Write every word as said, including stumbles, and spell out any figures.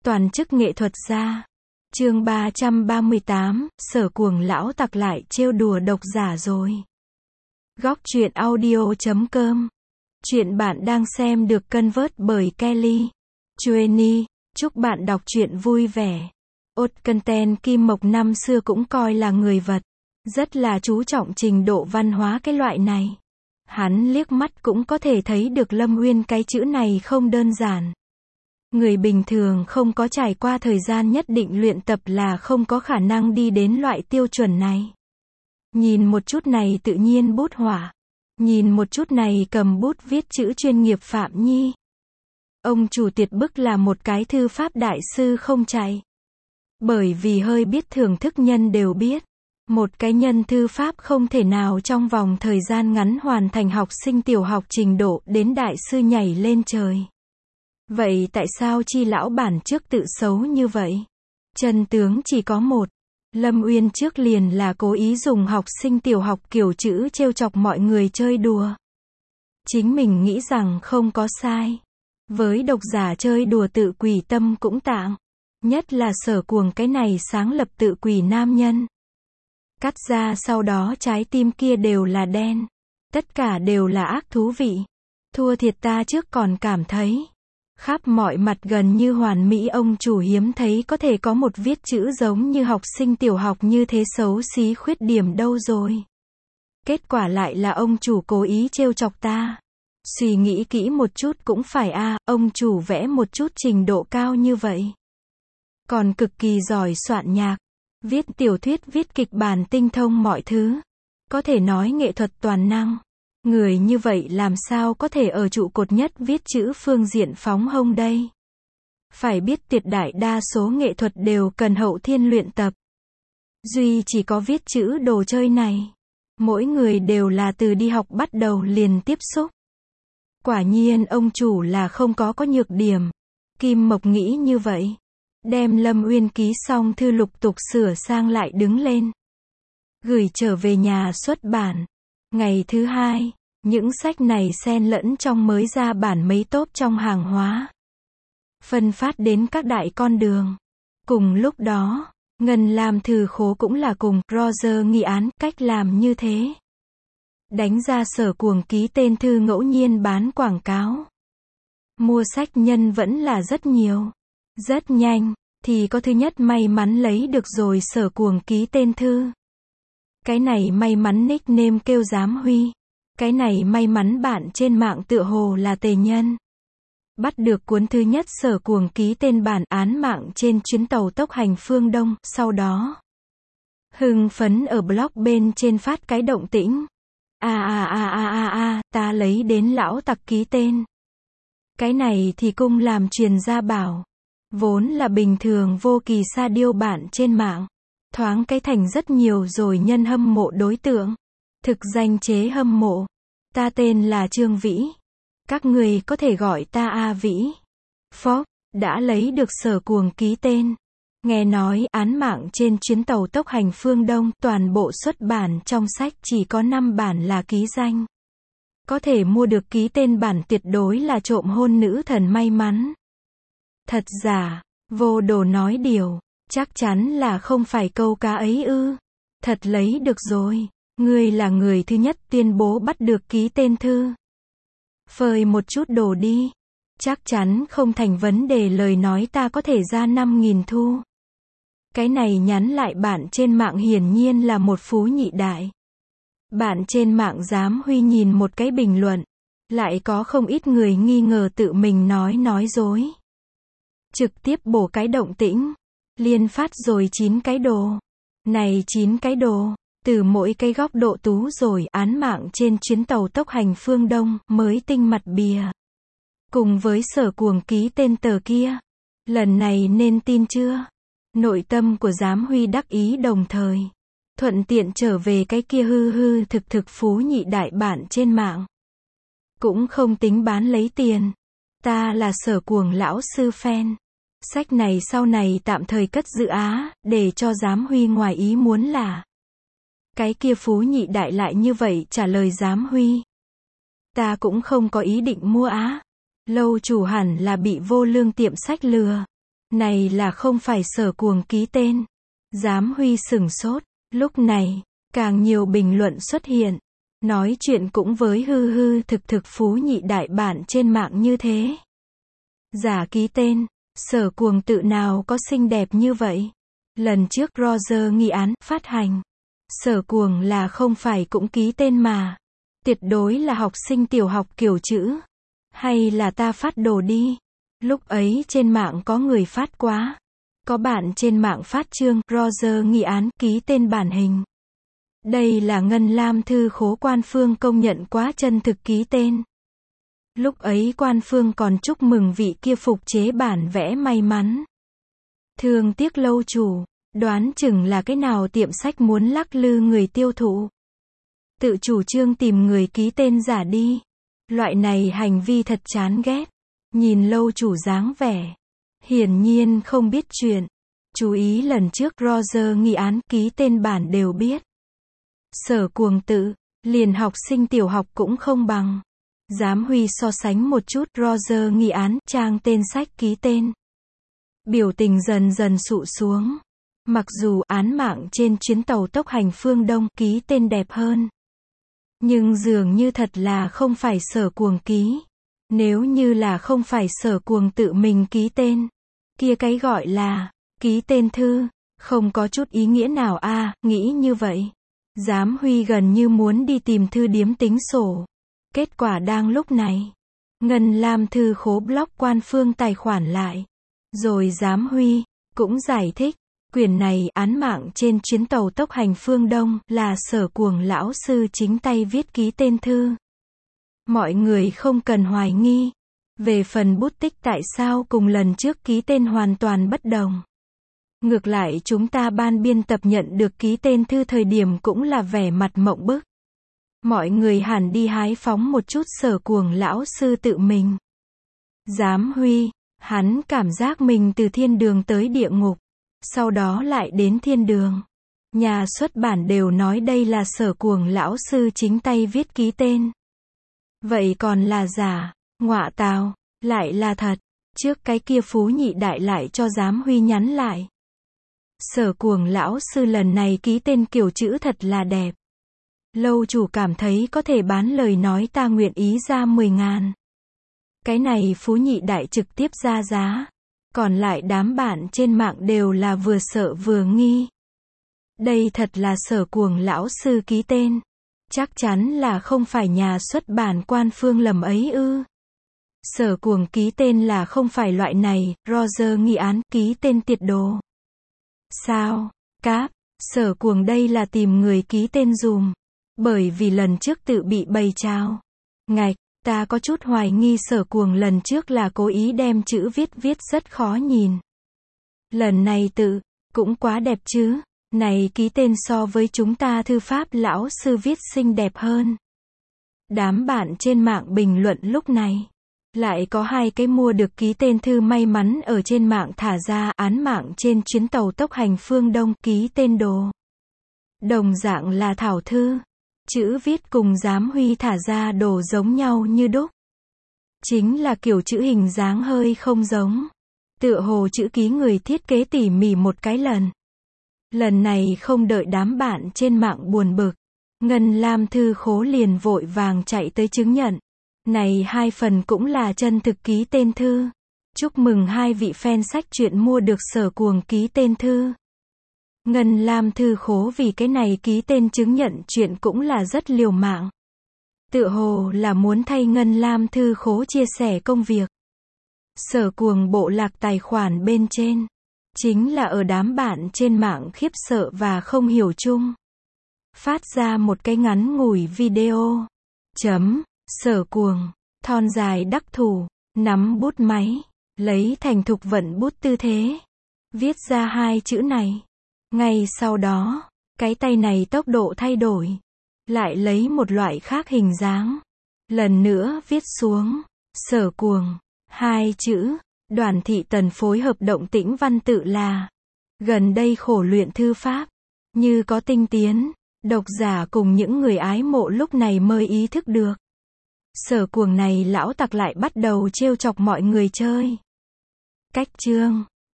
Toàn chức nghệ thuật gia. Chương ba trăm ba mươi tám, Sở Cuồng lão tặc lại trêu đùa độc giả rồi. Góc truyện audio chấm com. Chuyện bạn đang xem được convert bởi Kelly Chueni. Chúc bạn đọc truyện vui vẻ. Ốt content Kim Mộc năm xưa cũng coi là người vật, rất là chú trọng trình độ văn hóa cái loại này. Hắn liếc mắt cũng có thể thấy được Lâm Uyên cái chữ này không đơn giản. Người bình thường không có trải qua thời gian nhất định luyện tập là không có khả năng đi đến loại tiêu chuẩn này. Nhìn một chút này tự nhiên bút họa. Nhìn một chút này cầm bút viết chữ chuyên nghiệp Phạm Nhi. Ông chủ tuyệt bức là một cái thư pháp đại sư không chạy. Bởi vì hơi biết thưởng thức nhân đều biết. Một cái nhân thư pháp không thể nào trong vòng thời gian ngắn hoàn thành học sinh tiểu học trình độ đến đại sư nhảy lên trời. Vậy tại sao chi lão bản trước tự xấu như vậy? Chân tướng chỉ có một. Lâm Uyên trước liền là cố ý dùng học sinh tiểu học kiểu chữ trêu chọc mọi người chơi đùa. Chính mình nghĩ rằng không có sai. Với độc giả chơi đùa tự quỷ tâm cũng tạng. Nhất là Sở Cuồng cái này sáng lập tự quỷ nam nhân. Cắt ra sau đó trái tim kia đều là đen. Tất cả đều là ác thú vị. Thua thiệt ta trước còn cảm thấy. Khắp mọi mặt gần như hoàn mỹ ông chủ hiếm thấy có thể có một viết chữ giống như học sinh tiểu học như thế xấu xí khuyết điểm đâu rồi. Kết quả lại là ông chủ cố ý trêu chọc ta. Suy nghĩ kỹ một chút cũng phải a, à, ông chủ vẽ một chút trình độ cao như vậy. Còn cực kỳ giỏi soạn nhạc, viết tiểu thuyết viết kịch bản tinh thông mọi thứ. Có thể nói nghệ thuật toàn năng. Người như vậy làm sao có thể ở trụ cột nhất viết chữ phương diện phóng hông đây? Phải biết tuyệt đại đa số nghệ thuật đều cần hậu thiên luyện tập. Duy chỉ có viết chữ đồ chơi này. Mỗi người đều là từ đi học bắt đầu liền tiếp xúc. Quả nhiên ông chủ là không có có nhược điểm. Kim Mộc nghĩ như vậy. Đem Lâm Uyên ký xong thư lục tục sửa sang lại đứng lên. Gửi trở về nhà xuất bản. Ngày thứ hai, những sách này xen lẫn trong mới ra bản mấy tốp trong hàng hóa. Phân phát đến các đại con đường. Cùng lúc đó, Ngân Lam Thư Khố cũng là cùng Roger nghị án cách làm như thế. Đánh ra Sở Cuồng ký tên thư ngẫu nhiên bán quảng cáo. Mua sách nhân vẫn là rất nhiều. Rất nhanh, thì có thứ nhất may mắn lấy được rồi Sở Cuồng ký tên thư. Cái này may mắn nickname kêu Giám Huy. Cái này may mắn bạn trên mạng tựa hồ là Tề Nhân. Bắt được cuốn thứ nhất Sở Cuồng ký tên bản án mạng trên chuyến tàu tốc hành phương Đông, sau đó hưng phấn ở blog bên trên phát cái động tĩnh. A a a a a a, ta lấy đến lão tặc ký tên. Cái này thì cung làm truyền gia bảo. Vốn là bình thường vô kỳ sa điêu bạn trên mạng. Thoáng cái thành rất nhiều rồi nhân hâm mộ đối tượng. Thực danh chế hâm mộ. Ta tên là Trương Vĩ. Các người có thể gọi ta A Vĩ. Phó, đã lấy được Sở Cuồng ký tên. Nghe nói án mạng trên chuyến tàu tốc hành phương Đông, toàn bộ xuất bản trong sách chỉ có năm bản là ký danh. Có thể mua được ký tên bản tuyệt đối là trộm hôn nữ thần may mắn. Thật giả, vô đồ nói điều. Chắc chắn là không phải câu cá ấy ư. Thật lấy được rồi. Ngươi là người thứ nhất tuyên bố bắt được ký tên thư. Phơi một chút đồ đi. Chắc chắn không thành vấn đề lời nói ta có thể ra năm nghìn thu. Cái này nhắn lại bạn trên mạng hiển nhiên là một phú nhị đại. Bạn trên mạng Giám Huy nhìn một cái bình luận. Lại có không ít người nghi ngờ tự mình nói nói dối. Trực tiếp bổ cái động tĩnh. Liên phát rồi chín cái đồ. Này chín cái đồ, từ mỗi cái góc độ tú rồi án mạng trên chuyến tàu tốc hành phương Đông mới tinh mặt bìa. Cùng với Sở Cuồng ký tên tờ kia. Lần này nên tin chưa? Nội tâm của Giám Huy đắc ý đồng thời. Thuận tiện trở về cái kia hư hư thực thực phú nhị đại bản trên mạng. Cũng không tính bán lấy tiền. Ta là Sở Cuồng lão sư fan. Sách này sau này tạm thời cất giữ á, để cho Giám Huy ngoài ý muốn là. Cái kia phú nhị đại lại như vậy trả lời Giám Huy. Ta cũng không có ý định mua á. Lâu chủ hẳn là bị vô lương tiệm sách lừa. Này là không phải Sở Cuồng ký tên. Giám Huy sửng sốt. Lúc này, càng nhiều bình luận xuất hiện. Nói chuyện cũng với hư hư thực thực phú nhị đại bản trên mạng như thế. Giả ký tên, Sở Cuồng tự nào có xinh đẹp như vậy. Lần trước Roger nghi án phát hành, Sở Cuồng là không phải cũng ký tên mà. Tuyệt đối là học sinh tiểu học kiểu chữ. Hay là ta phát đồ đi. Lúc ấy trên mạng có người phát quá. Có bạn trên mạng phát chương Roger nghi án ký tên bản hình. Đây là Ngân Lam Thư Khố Quan Phương công nhận quá chân thực ký tên. Lúc ấy Quan Phương còn chúc mừng vị kia phục chế bản vẽ may mắn. Thương tiếc lâu chủ, đoán chừng là cái nào tiệm sách muốn lắc lư người tiêu thụ. Tự chủ trương tìm người ký tên giả đi. Loại này hành vi thật chán ghét. Nhìn lâu chủ dáng vẻ. Hiển nhiên không biết chuyện. Chú ý lần trước Roger nghi án ký tên bản đều biết. Sở Cuồng tự, liền học sinh tiểu học cũng không bằng. Giám Huy so sánh một chút Roger nghi án trang tên sách ký tên. Biểu tình dần dần sụ xuống. Mặc dù án mạng trên chuyến tàu tốc hành phương Đông ký tên đẹp hơn. Nhưng dường như thật là không phải Sở Cuồng ký. Nếu như là không phải Sở Cuồng tự mình ký tên. Kia cái gọi là ký tên thư, không có chút ý nghĩa nào a à, nghĩ như vậy. Giám Huy gần như muốn đi tìm thư điếm tính sổ. Kết quả đang lúc này. Ngân Lam Thư Khố block Quan Phương tài khoản lại. Rồi Giám Huy cũng giải thích. Quyển này án mạng trên chuyến tàu tốc hành phương Đông là Sở Cuồng lão sư chính tay viết ký tên thư. Mọi người không cần hoài nghi. Về phần bút tích tại sao cùng lần trước ký tên hoàn toàn bất đồng. Ngược lại chúng ta ban biên tập nhận được ký tên thư thời điểm cũng là vẻ mặt mộng bức. Mọi người hẳn đi hái phóng một chút Sở Cuồng lão sư tự mình. Giám Huy, hắn cảm giác mình từ thiên đường tới địa ngục. Sau đó lại đến thiên đường. Nhà xuất bản đều nói đây là Sở Cuồng lão sư chính tay viết ký tên. Vậy còn là giả, ngọa tào, lại là thật. Trước cái kia phú nhị đại lại cho Giám Huy nhắn lại. Sở Cuồng lão sư lần này ký tên kiểu chữ thật là đẹp. Lâu chủ cảm thấy có thể bán lời nói ta nguyện ý ra mười ngàn. Cái này phú nhị đại trực tiếp ra giá. Còn lại đám bạn trên mạng đều là vừa sợ vừa nghi. Đây thật là Sở Cuồng lão sư ký tên. Chắc chắn là không phải nhà xuất bản Quan Phương lầm ấy ư. Sở Cuồng ký tên là không phải loại này, Roger nghi án ký tên tiệt đồ. Sao? Cáp, Sở Cuồng đây là tìm người ký tên dùm. Bởi vì lần trước tự bị bày trao. Ngạch, ta có chút hoài nghi Sở Cuồng lần trước là cố ý đem chữ viết viết rất khó nhìn. Lần này tự, cũng quá đẹp chứ. Này ký tên so với chúng ta thư pháp lão sư viết xinh đẹp hơn. Đám bạn trên mạng bình luận lúc này. Lại có hai cái mua được ký tên thư may mắn ở trên mạng thả ra án mạng trên chuyến tàu tốc hành phương Đông ký tên đồ. Đồng dạng là thảo thư. Chữ viết cùng Giám Huy thả ra đồ giống nhau như đúc. Chính là kiểu chữ hình dáng hơi không giống. Tựa hồ chữ ký người thiết kế tỉ mỉ một cái lần. Lần này không đợi đám bạn trên mạng buồn bực. Ngân Lam Thư Khố liền vội vàng chạy tới chứng nhận. Này hai phần cũng là chân thực ký tên thư. Chúc mừng hai vị fan sách truyện mua được Sở Cuồng ký tên thư. Ngân Lam Thư Khố vì cái này ký tên chứng nhận chuyện cũng là rất liều mạng. Tựa hồ là muốn thay Ngân Lam Thư Khố chia sẻ công việc. Sở Cuồng bộ lạc tài khoản bên trên. Chính là ở đám bạn trên mạng khiếp sợ và không hiểu chung. Phát ra một cái ngắn ngủi video. Chấm, Sở Cuồng, thon dài đắc thủ, nắm bút máy, lấy thành thục vận bút tư thế. Viết ra hai chữ này. Ngay sau đó, cái tay này tốc độ thay đổi. Lại lấy một loại khác hình dáng. Lần nữa viết xuống. Sở Cuồng. Hai chữ. Đoàn Thị Tần phối hợp động tĩnh văn tự là. Gần đây khổ luyện thư pháp. Như có tinh tiến. Độc giả cùng những người ái mộ lúc này mới ý thức được. Sở Cuồng này lão tặc lại bắt đầu trêu chọc mọi người chơi. Cách chương.